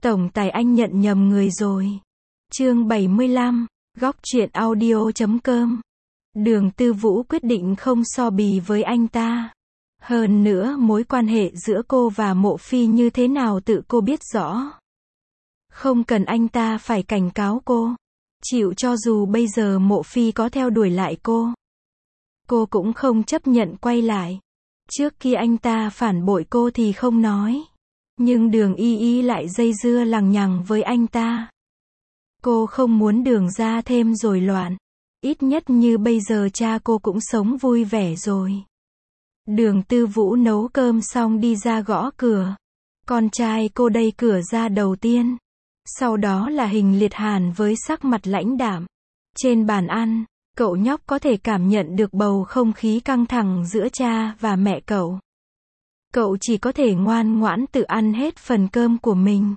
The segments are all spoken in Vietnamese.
Tổng tài anh nhận nhầm người rồi. Chương 75, góc truyện audio.com. Đường Tư Vũ quyết định không so bì với anh ta. Hơn nữa mối quan hệ giữa cô và Mộ Phi như thế nào tự cô biết rõ. Không cần anh ta phải cảnh cáo cô. Chịu cho dù bây giờ Mộ Phi có theo đuổi lại cô cũng không chấp nhận quay lại. Trước khi anh ta phản bội cô thì không nói. Nhưng Đường Y Y lại dây dưa lằng nhằng với anh ta. Cô không muốn Đường ra thêm rối loạn. Ít nhất như bây giờ cha cô cũng sống vui vẻ rồi. Đường Tư Vũ nấu cơm xong đi ra gõ cửa. Con trai cô đẩy cửa ra đầu tiên. Sau đó là Hình Liệt Hàn với sắc mặt lãnh đạm. Trên bàn ăn, cậu nhóc có thể cảm nhận được bầu không khí căng thẳng giữa cha và mẹ cậu. Cậu chỉ có thể ngoan ngoãn tự ăn hết phần cơm của mình.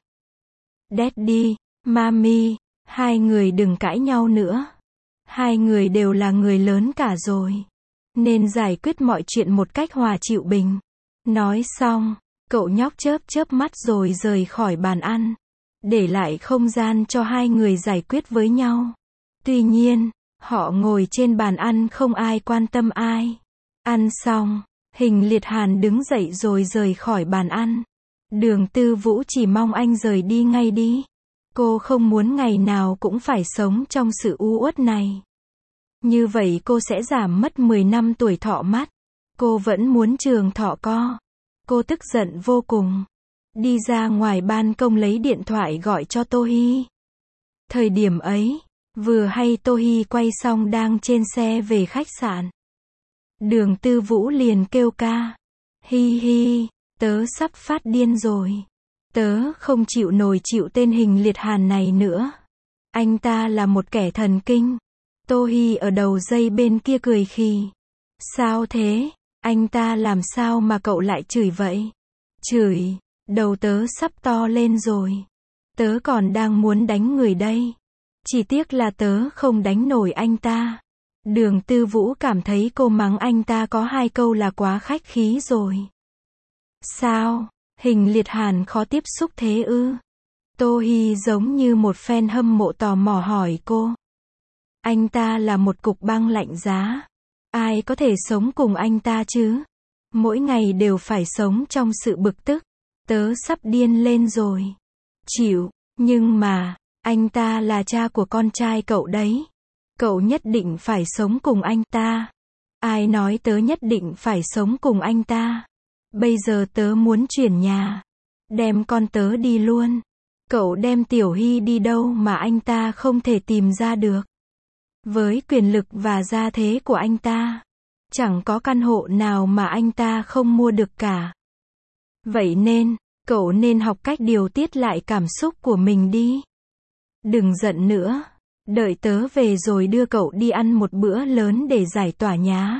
Daddy, Mami, hai người đừng cãi nhau nữa. Hai người đều là người lớn cả rồi. Nên giải quyết mọi chuyện một cách hòa chịu bình. Nói xong, cậu nhóc chớp chớp mắt rồi rời khỏi bàn ăn. Để lại không gian cho hai người giải quyết với nhau. Tuy nhiên, họ ngồi trên bàn ăn không ai quan tâm ai. Ăn xong, Hình Liệt Hàn đứng dậy rồi rời khỏi bàn ăn. Đường Tư Vũ chỉ mong anh rời đi ngay đi. Cô không muốn ngày nào cũng phải sống trong sự u uất này. Như vậy cô sẽ giảm mất 10 năm tuổi thọ mắt. Cô vẫn muốn trường thọ co. Cô tức giận vô cùng. Đi ra ngoài ban công lấy điện thoại gọi cho Tô Hi. Thời điểm ấy, vừa hay Tô Hi quay xong đang trên xe về khách sạn. Đường Tư Vũ liền kêu ca. Hi hi, tớ sắp phát điên rồi. Tớ không chịu nổi chịu tên Hình Liệt Hàn này nữa. Anh ta là một kẻ thần kinh. Tô Hi ở đầu dây bên kia cười khì. Sao thế? Anh ta làm sao mà cậu lại chửi vậy? Chửi, đầu tớ sắp to lên rồi. Tớ còn đang muốn đánh người đây. Chỉ tiếc là tớ không đánh nổi anh ta. Đường Tư Vũ cảm thấy cô mắng anh ta có hai câu là quá khách khí rồi. Sao? Hình Liệt Hàn khó tiếp xúc thế ư? Tô Hi giống như một fan hâm mộ tò mò hỏi cô. Anh ta là một cục băng lạnh giá. Ai có thể sống cùng anh ta chứ? Mỗi ngày đều phải sống trong sự bực tức. Tớ sắp điên lên rồi. Chịu, nhưng mà, anh ta là cha của con trai cậu đấy. Cậu nhất định phải sống cùng anh ta. Ai nói tớ nhất định phải sống cùng anh ta? Bây giờ tớ muốn chuyển nhà. Đem con tớ đi luôn. Cậu đem Tiểu Hi đi đâu mà anh ta không thể tìm ra được. Với quyền lực và gia thế của anh ta, chẳng có căn hộ nào mà anh ta không mua được cả. Vậy nên, cậu nên học cách điều tiết lại cảm xúc của mình đi. Đừng giận nữa. Đợi tớ về rồi đưa cậu đi ăn một bữa lớn để giải tỏa nhá.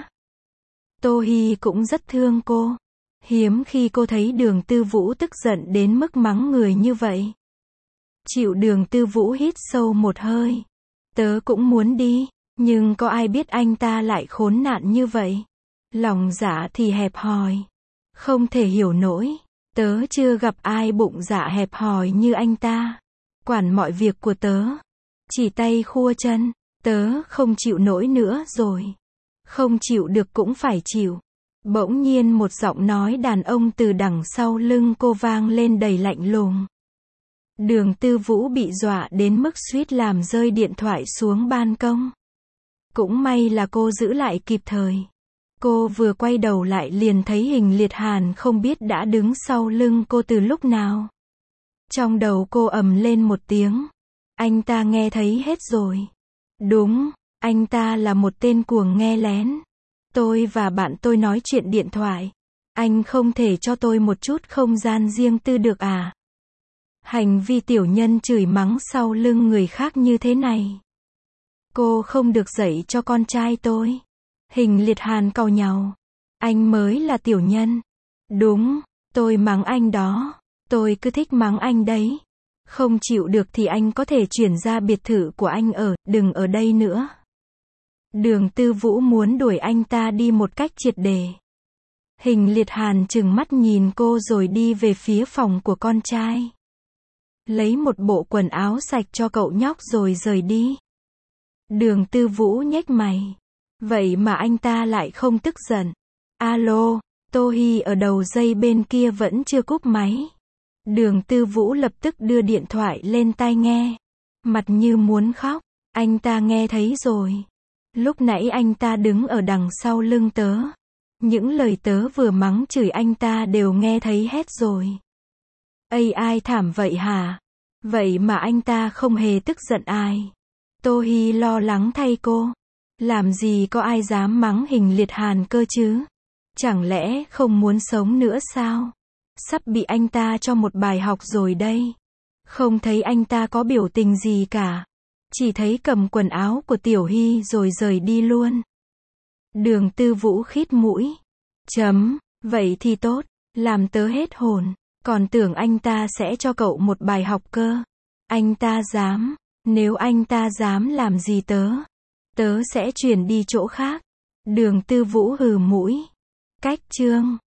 Tô Hi cũng rất thương cô. Hiếm khi cô thấy Đường Tư Vũ tức giận đến mức mắng người như vậy. Chịu. Đường Tư Vũ hít sâu một hơi. Tớ cũng muốn đi, nhưng có ai biết anh ta lại khốn nạn như vậy. Lòng dạ thì hẹp hòi. Không thể hiểu nổi. Tớ chưa gặp ai bụng dạ hẹp hòi như anh ta. Quản mọi việc của tớ. Chỉ tay khua chân. Tớ không chịu nổi nữa rồi. Không chịu được cũng phải chịu. Bỗng nhiên một giọng nói đàn ông từ đằng sau lưng cô vang lên đầy lạnh lùng. Đường Tư Vũ bị dọa đến mức suýt làm rơi điện thoại xuống ban công. Cũng may là cô giữ lại kịp thời. Cô vừa quay đầu lại liền thấy Hình Liệt Hàn không biết đã đứng sau lưng cô từ lúc nào. Trong đầu cô ầm lên một tiếng. Anh ta nghe thấy hết rồi. Đúng, anh ta là một tên cuồng nghe lén. Tôi và bạn tôi nói chuyện điện thoại. Anh không thể cho tôi một chút không gian riêng tư được à? Hành vi tiểu nhân chửi mắng sau lưng người khác như thế này. Cô không được dạy cho con trai tôi. Hình Liệt Hàn cau nhàu. Anh mới là tiểu nhân. Đúng, tôi mắng anh đó. Tôi cứ thích mắng anh đấy. Không chịu được thì anh có thể chuyển ra biệt thự của anh ở, đừng ở đây nữa. Đường Tư Vũ muốn đuổi anh ta đi một cách triệt để. Hình Liệt Hàn trừng mắt nhìn cô rồi đi về phía phòng của con trai. lấy một bộ quần áo sạch cho cậu nhóc rồi rời đi. Đường Tư Vũ nhếch mày. Vậy mà anh ta lại không tức giận. Alo, Tô Hi ở đầu dây bên kia vẫn chưa cúp máy. Đường Tư Vũ lập tức đưa điện thoại lên tai nghe. Mặt như muốn khóc. Anh ta nghe thấy rồi. Lúc nãy anh ta đứng ở đằng sau lưng tớ. Những lời tớ vừa mắng chửi anh ta đều nghe thấy hết rồi. Ai thảm vậy hả? Vậy mà anh ta không hề tức giận ai. Tô Hi lo lắng thay cô. Làm gì có ai dám mắng Hình Liệt Hàn cơ chứ? Chẳng lẽ không muốn sống nữa sao? Sắp bị anh ta cho một bài học rồi đây. Không thấy anh ta có biểu tình gì cả. Chỉ thấy cầm quần áo của Tiểu Hy rồi rời đi luôn. Đường Tư Vũ khít mũi. Vậy thì tốt. Làm tớ hết hồn. Còn tưởng anh ta sẽ cho cậu một bài học cơ. Anh ta dám. Nếu anh ta dám làm gì tớ sẽ chuyển đi chỗ khác. Đường Tư Vũ hừ mũi. Cách chương